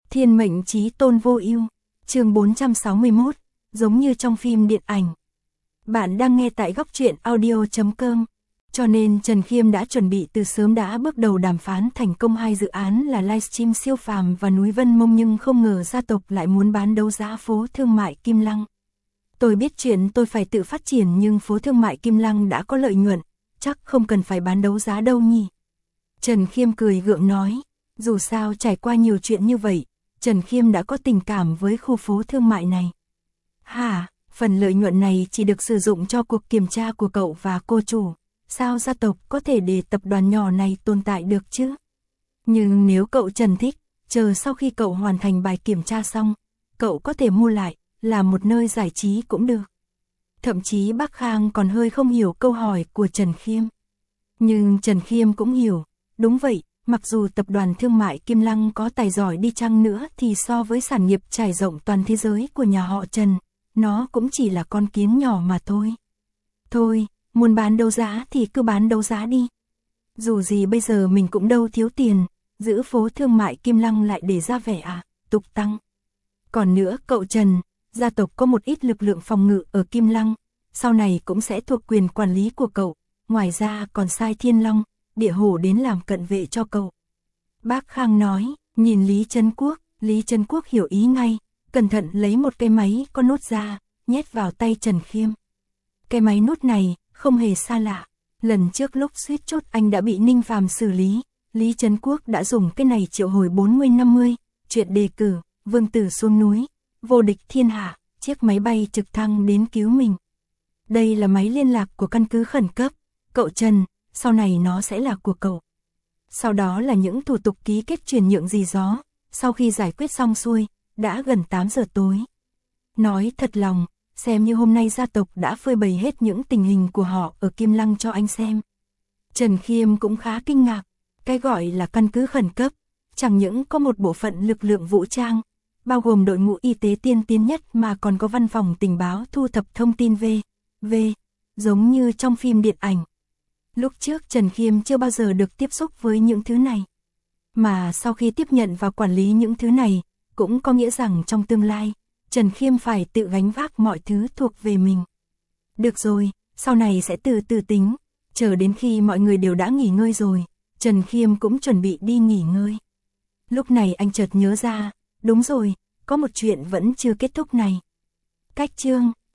Thiên mệnh chí tôn vô ưu, chương 461, giống như trong phim điện ảnh. Bạn đang nghe tại góc truyện audio.com. Cho nên Trần Khiêm đã chuẩn bị từ sớm, đã bước đầu đàm phán thành công hai dự án là livestream siêu phàm và núi Vân Mông, nhưng không ngờ gia tộc lại muốn bán đấu giá phố thương mại Kim Lăng. Tôi biết chuyện tôi phải tự phát triển, nhưng phố thương mại Kim Lăng đã có lợi nhuận, chắc không cần phải bán đấu giá đâu nhỉ. Trần Khiêm cười gượng nói, dù sao trải qua nhiều chuyện như vậy, Trần Khiêm đã có tình cảm với khu phố thương mại này. Hả, phần lợi nhuận này chỉ được sử dụng cho cuộc kiểm tra của cậu và cô chủ. Sao gia tộc có thể để tập đoàn nhỏ này tồn tại được chứ? Nhưng nếu cậu Trần thích, chờ sau khi cậu hoàn thành bài kiểm tra xong, cậu có thể mua lại, là một nơi giải trí cũng được. Thậm chí bác Khang còn hơi không hiểu câu hỏi của Trần Khiêm. Nhưng Trần Khiêm cũng hiểu, đúng vậy, mặc dù tập đoàn thương mại Kim Lăng có tài giỏi đi chăng nữa thì so với sản nghiệp trải rộng toàn thế giới của nhà họ Trần, nó cũng chỉ là con kiến nhỏ mà thôi. Thôi, muốn bán đấu giá thì cứ bán đấu giá đi. Dù gì bây giờ mình cũng đâu thiếu tiền, giữ phố thương mại Kim Lăng lại để ra vẻ tục tăng. Còn nữa cậu Trần, gia tộc có một ít lực lượng phòng ngự ở Kim Lăng, sau này cũng sẽ thuộc quyền quản lý của cậu, ngoài ra còn sai Thiên Long, Địa Hổ đến làm cận vệ cho cậu. Bác Khang nói, nhìn Lý Trấn Quốc hiểu ý ngay, cẩn thận lấy một cái máy có nút ra, nhét vào tay Trần Khiêm. Cái máy nút này, không hề xa lạ, lần trước lúc suýt chốt anh đã bị Ninh Phàm xử lý, Lý Trấn Quốc đã dùng cái này triệu hồi 40-50, chuyện đề cử, vương tử xuống núi, vô địch thiên hạ, chiếc máy bay trực thăng đến cứu mình. Đây là máy liên lạc của căn cứ khẩn cấp, cậu Trần, sau này nó sẽ là của cậu. Sau đó là những thủ tục ký kết chuyển nhượng gì đó, sau khi giải quyết xong xuôi, đã gần 8 giờ tối. Nói thật lòng, xem như hôm nay gia tộc đã phơi bày hết những tình hình của họ ở Kim Lăng cho anh xem. Trần Khiêm cũng khá kinh ngạc, cái gọi là căn cứ khẩn cấp, chẳng những có một bộ phận lực lượng vũ trang, bao gồm đội ngũ y tế tiên tiến nhất mà còn có văn phòng tình báo thu thập thông tin giống như trong phim điện ảnh. Lúc trước Trần Khiêm chưa bao giờ được tiếp xúc với những thứ này. Mà sau khi tiếp nhận và quản lý những thứ này, cũng có nghĩa rằng trong tương lai, Trần Khiêm phải tự gánh vác mọi thứ thuộc về mình. Được rồi, sau này sẽ từ từ tính, chờ đến khi mọi người đều đã nghỉ ngơi rồi, Trần Khiêm cũng chuẩn bị đi nghỉ ngơi. Lúc này anh chợt nhớ ra, đúng rồi, có một chuyện vẫn chưa kết thúc này. Cách chương